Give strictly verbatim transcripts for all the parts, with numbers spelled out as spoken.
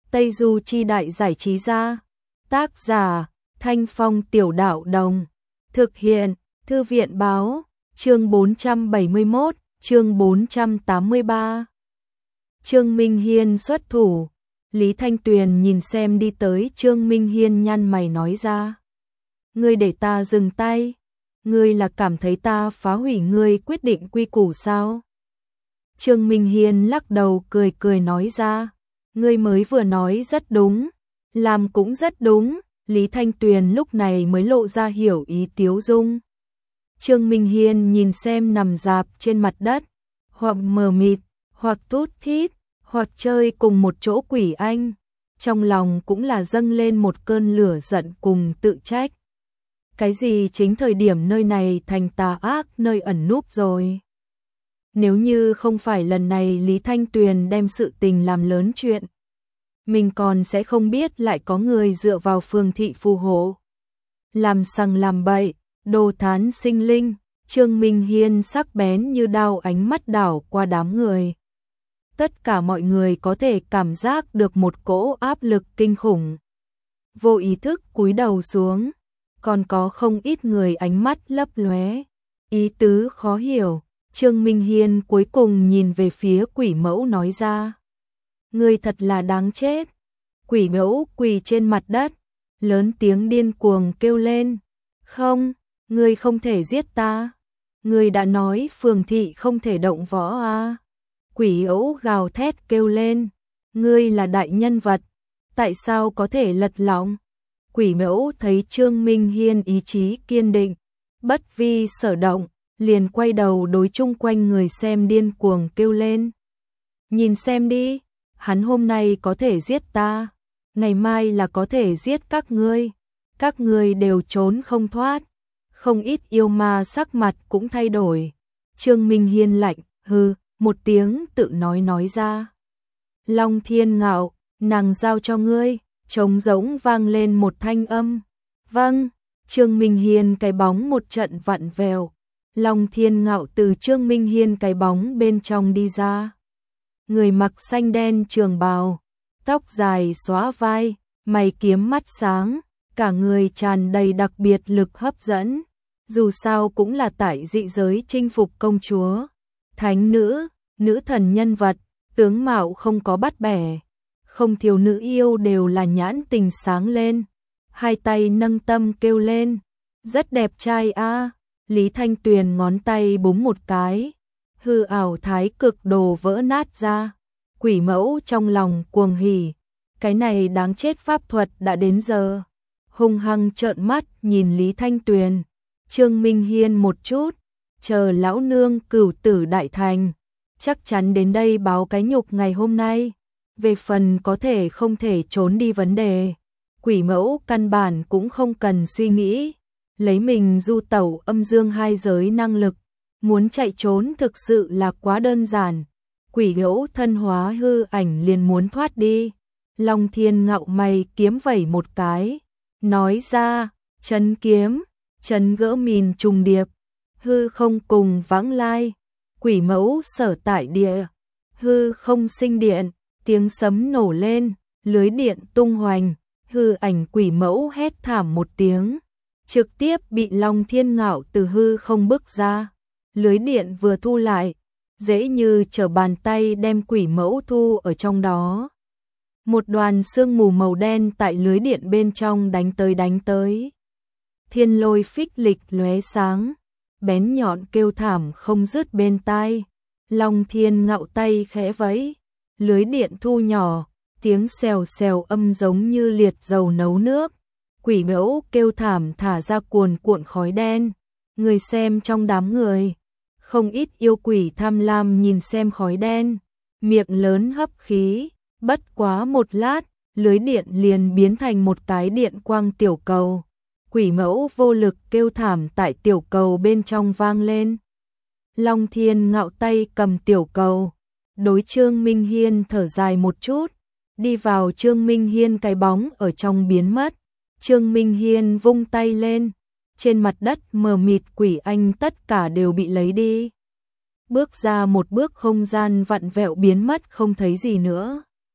Tây Du Chi Đại Giải Trí Gia. Tác giả Thanh Phong Tiểu Đạo Đồng. Thực hiện Thư viện Báo. Chương bốn trăm bảy mươi mốt, chương bốn trăm tám mươi ba. Trương Minh Hiên xuất thủ. Lý Thanh Tuyền nhìn xem đi tới Trương Minh Hiên, nhăn mày nói ra: "Ngươi để ta dừng tay? Ngươi là cảm thấy ta phá hủy ngươi quyết định quy củ sao?" Trương Minh Hiên lắc đầu cười cười nói ra: "Ngươi mới vừa nói rất đúng, làm cũng rất đúng." Lý Thanh Tuyền lúc này mới lộ ra hiểu ý tiếu dung. Trương Minh Hiên nhìn xem nằm rạp trên mặt đất, hoặc mờ mịt, hoặc tút thít, hoặc chơi cùng một chỗ Quỷ Anh, trong lòng cũng là dâng lên một cơn lửa giận cùng tự trách. Cái gì chính thời điểm nơi này thành tà ác nơi ẩn núp rồi. Nếu như không phải lần này Lý Thanh Tuyền đem sự tình làm lớn chuyện, mình còn sẽ không biết lại có người dựa vào phường thị phù hộ, làm sằng làm bậy, đồ thán sinh linh. Trương Minh Hiên sắc bén như đao ánh mắt đảo qua đám người. Tất cả mọi người có thể cảm giác được một cỗ áp lực kinh khủng. Vô ý thức cúi đầu xuống, còn có không ít người ánh mắt lấp lóe, ý tứ khó hiểu. Trương Minh Hiên cuối cùng nhìn về phía Quỷ Mẫu nói ra: "Ngươi thật là đáng chết." Quỷ Mẫu quỳ trên mặt đất, lớn tiếng điên cuồng kêu lên: "Không, ngươi không thể giết ta. Ngươi đã nói phường thị không thể động võ à?" Quỷ Mẫu gào thét kêu lên: "Ngươi là đại nhân vật, tại sao có thể lật lọng?" Quỷ Mẫu thấy Trương Minh Hiên ý chí kiên định, bất vi sở động, liền quay đầu đối chung quanh người xem điên cuồng kêu lên: "Nhìn xem đi, hắn hôm nay có thể giết ta, ngày mai là có thể giết các ngươi, các ngươi đều trốn không thoát." Không ít yêu ma sắc mặt cũng thay đổi. Trương Minh Hiên lạnh hừ một tiếng tự nói nói ra: "Long Thiên Ngạo, nàng giao cho ngươi." Trống rỗng vang lên một thanh âm. "Vâng." Trương Minh Hiên cái bóng một trận vặn vẹo. Long Thiên Ngạo từ Trương Minh Hiên cái bóng bên trong đi ra. Người mặc xanh đen trường bào, tóc dài xóa vai, mày kiếm mắt sáng, cả người tràn đầy đặc biệt lực hấp dẫn. Dù sao cũng là tại dị giới chinh phục công chúa, thánh nữ, nữ thần nhân vật, tướng mạo không có bắt bẻ, không thiếu nữ yêu đều là nhãn tình sáng lên, hai tay nâng tâm kêu lên: "Rất đẹp trai a." Lý Thanh Tuyền ngón tay búng một cái, hư ảo thái cực đồ vỡ nát ra. Quỷ Mẫu trong lòng cuồng hỉ, cái này đáng chết pháp thuật đã đến giờ. Hung hăng trợn mắt nhìn Lý Thanh Tuyền. Trương Minh Hiên một chút, chờ lão nương cửu tử đại thành, chắc chắn đến đây báo cái nhục ngày hôm nay. Về phần có thể không thể trốn đi vấn đề, Quỷ Mẫu căn bản cũng không cần suy nghĩ. Lấy mình du tẩu âm dương hai giới năng lực, muốn chạy trốn thực sự là quá đơn giản. Quỷ Mẫu thân hóa hư ảnh liền muốn thoát đi. Long Thiên Ngạo mày kiếm vẩy một cái, nói ra: "Chấn kiếm." Chấn gỡ mìn trùng điệp, hư không cùng vãng lai. Quỷ Mẫu sở tại địa, hư không sinh điện, tiếng sấm nổ lên, lưới điện tung hoành. Hư ảnh Quỷ Mẫu hét thảm một tiếng, trực tiếp bị Long Thiên Ngạo từ hư không bức ra. Lưới điện vừa thu lại, dễ như trở bàn tay đem Quỷ Mẫu thu ở trong đó. Một đoàn sương mù màu đen tại lưới điện bên trong đánh tới đánh tới. Thiên lôi phích lịch lóe sáng, bén nhọn kêu thảm không dứt bên tai. Long Thiên Ngạo tay khẽ vẫy, lưới điện thu nhỏ, tiếng xèo xèo âm giống như liệt dầu nấu nước. Quỷ Mẫu kêu thảm thả ra cuồn cuộn khói đen. Người xem trong đám người, không ít yêu quỷ tham lam nhìn xem khói đen, miệng lớn hấp khí. Bất quá một lát, lưới điện liền biến thành một cái điện quang tiểu cầu. Quỷ Mẫu vô lực kêu thảm tại tiểu cầu bên trong vang lên. Long Thiên Ngạo tay cầm tiểu cầu, đối Trương Minh Hiên thở dài một chút, đi vào Trương Minh Hiên cái bóng ở trong biến mất. Trương Minh Hiên vung tay lên, trên mặt đất mờ mịt quỷ anh tất cả đều bị lấy đi. Bước ra một bước không gian vặn vẹo biến mất không thấy gì nữa.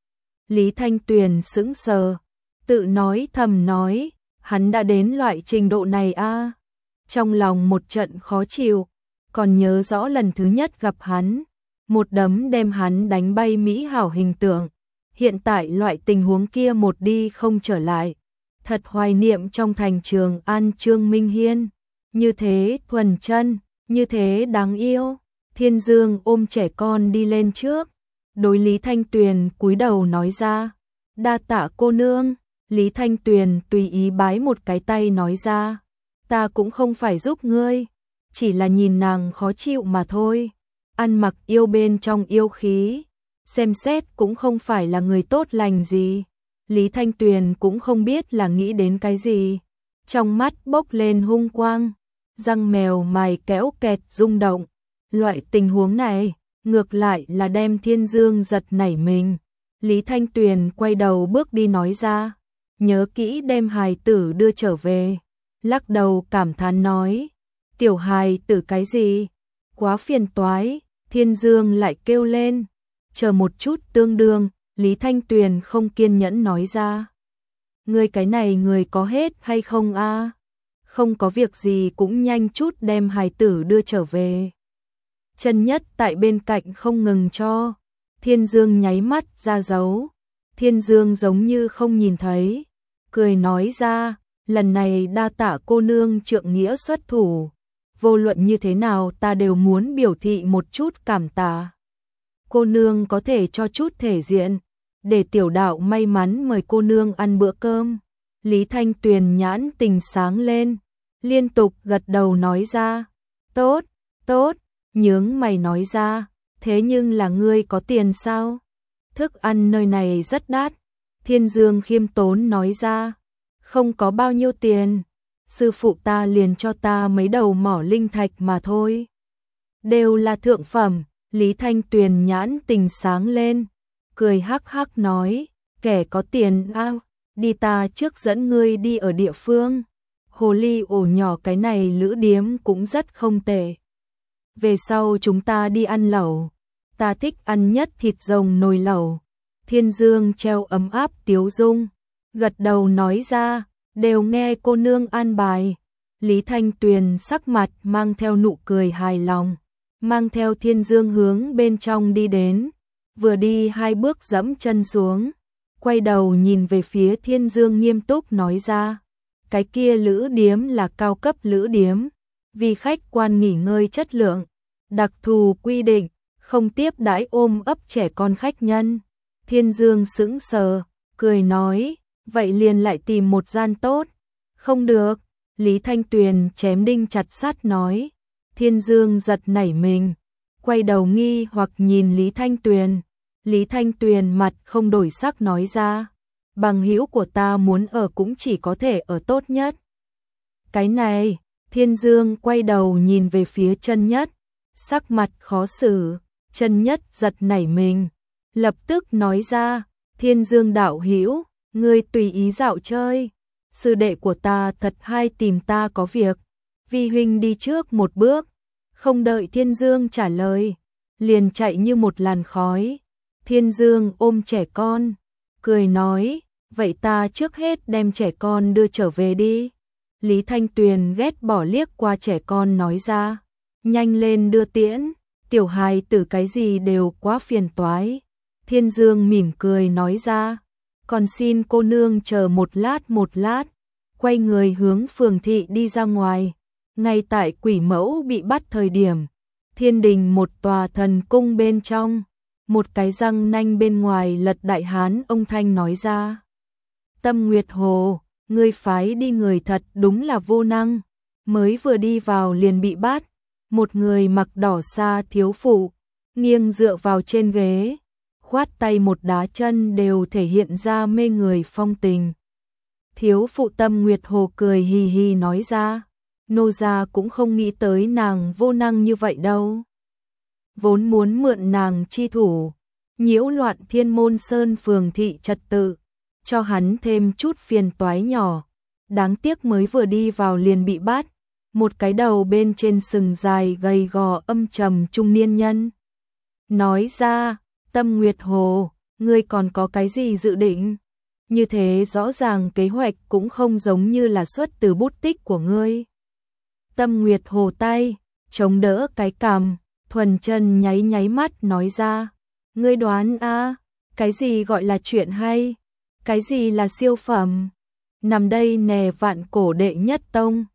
Lý Thanh Tuyền sững sờ, tự nói thầm nói, hắn đã đến loại trình độ này a. À? Trong lòng một trận khó chịu, còn nhớ rõ lần thứ nhất gặp hắn, một đấm đem hắn đánh bay mỹ hảo hình tượng. Hiện tại loại tình huống kia một đi không trở lại. Thật hoài niệm trong thành Trường An Trương Minh Hiên, như thế thuần chân, như thế đáng yêu. Thiên Dương ôm trẻ con đi lên trước, đối Lý Thanh Tuyền cúi đầu nói ra, đa tạ cô nương. Lý Thanh Tuyền tùy ý bái một cái tay nói ra, ta cũng không phải giúp ngươi, chỉ là nhìn nàng khó chịu mà thôi. Ăn mặc yêu bên trong yêu khí, xem xét cũng không phải là người tốt lành gì. Lý Thanh Tuyền cũng không biết là nghĩ đến cái gì, trong mắt bốc lên hung quang, răng mèo mày kéo kẹt rung động. Loại tình huống này, ngược lại là đem Thiên Dương giật nảy mình. Lý Thanh Tuyền quay đầu bước đi nói ra, nhớ kỹ đem hài tử đưa trở về. Lắc đầu cảm thán nói, tiểu hài tử cái gì, quá phiền toái. Thiên Dương lại kêu lên, chờ một chút tương đương. Lý Thanh Tuyền không kiên nhẫn nói ra, ngươi cái này người có hết hay không a? À? Không có việc gì cũng nhanh chút đem hài tử đưa trở về. Chân Nhất tại bên cạnh không ngừng cho. Thiên Dương nháy mắt ra dấu. Thiên Dương giống như không nhìn thấy, cười nói ra, lần này đa tạ cô nương trượng nghĩa xuất thủ, vô luận như thế nào ta đều muốn biểu thị một chút cảm tạ. Cô nương có thể cho chút thể diện, để tiểu đạo may mắn mời cô nương ăn bữa cơm. Lý Thanh Tuyền nhãn tình sáng lên, liên tục gật đầu nói ra, tốt, tốt. Nhướng mày nói ra, thế nhưng là ngươi có tiền sao? Thức ăn nơi này rất đắt. Thiên Dương khiêm tốn nói ra, không có bao nhiêu tiền, sư phụ ta liền cho ta mấy đầu mỏ linh thạch mà thôi. Đều là thượng phẩm. Lý Thanh Tuyền nhãn tình sáng lên, cười hắc hắc nói, kẻ có tiền a, à, đi ta trước dẫn ngươi đi ở địa phương. Hồ ly ổ nhỏ cái này lữ điếm cũng rất không tệ. Về sau chúng ta đi ăn lẩu, ta thích ăn nhất thịt rồng nồi lẩu. Thiên Dương treo ấm áp tiếu dung, gật đầu nói ra, đều nghe cô nương an bài. Lý Thanh Tuyền sắc mặt mang theo nụ cười hài lòng, mang theo Thiên Dương hướng bên trong đi đến, vừa đi hai bước dẫm chân xuống, quay đầu nhìn về phía Thiên Dương nghiêm túc nói ra, cái kia lữ điếm là cao cấp lữ điếm, vì khách quan nghỉ ngơi chất lượng, đặc thù quy định, không tiếp đãi ôm ấp trẻ con khách nhân. Thiên Dương sững sờ, cười nói, vậy liền lại tìm một gian tốt. Không được. Lý Thanh Tuyền chém đinh chặt sắt nói. Thiên Dương giật nảy mình, quay đầu nghi hoặc nhìn Lý Thanh Tuyền. Lý Thanh Tuyền mặt không đổi sắc nói ra, bằng hữu của ta muốn ở cũng chỉ có thể ở tốt nhất. Cái này, Thiên Dương quay đầu nhìn về phía Chân Nhất, sắc mặt khó xử. Chân Nhất giật nảy mình, lập tức nói ra, Thiên Dương đạo hữu, ngươi tùy ý dạo chơi, sư đệ của ta thật hay tìm ta có việc, vi huynh đi trước một bước. Không đợi Thiên Dương trả lời, liền chạy như một làn khói. Thiên Dương ôm trẻ con, cười nói, vậy ta trước hết đem trẻ con đưa trở về đi. Lý Thanh Tuyền ghét bỏ liếc qua trẻ con nói ra, nhanh lên đưa tiễn, tiểu hài tử cái gì đều quá phiền toái. Thiên Dương mỉm cười nói ra, còn xin cô nương chờ một lát một lát, quay người hướng phường thị đi ra ngoài. Ngay tại quỷ mẫu bị bắt thời điểm, thiên đình một tòa thần cung bên trong, một cái răng nanh bên ngoài lật đại hán ông thanh nói ra, Tâm Nguyệt Hồ, ngươi phái đi người thật đúng là vô năng, mới vừa đi vào liền bị bắt. Một người mặc đỏ sa thiếu phụ, nghiêng dựa vào trên ghế, khoát tay một đá chân đều thể hiện ra mê người phong tình. Thiếu phụ Tâm Nguyệt Hồ cười hì hì nói ra, nô gia cũng không nghĩ tới nàng vô năng như vậy đâu. Vốn muốn mượn nàng chi thủ, nhiễu loạn Thiên Môn Sơn phường thị trật tự, cho hắn thêm chút phiền toái nhỏ. Đáng tiếc mới vừa đi vào liền bị bắt. Một cái đầu bên trên sừng dài gầy gò âm trầm trung niên nhân nói ra, Tâm Nguyệt Hồ, Ngươi còn có cái gì dự định? Như thế rõ ràng kế hoạch cũng không giống như là xuất từ bút tích của ngươi. Tâm Nguyệt hồ tay, chống đỡ cái cằm, Thuần Chân nháy nháy mắt nói ra. Ngươi đoán a, cái gì gọi là chuyện hay? Cái gì là siêu phẩm? Nằm đây nè vạn cổ đệ nhất tông.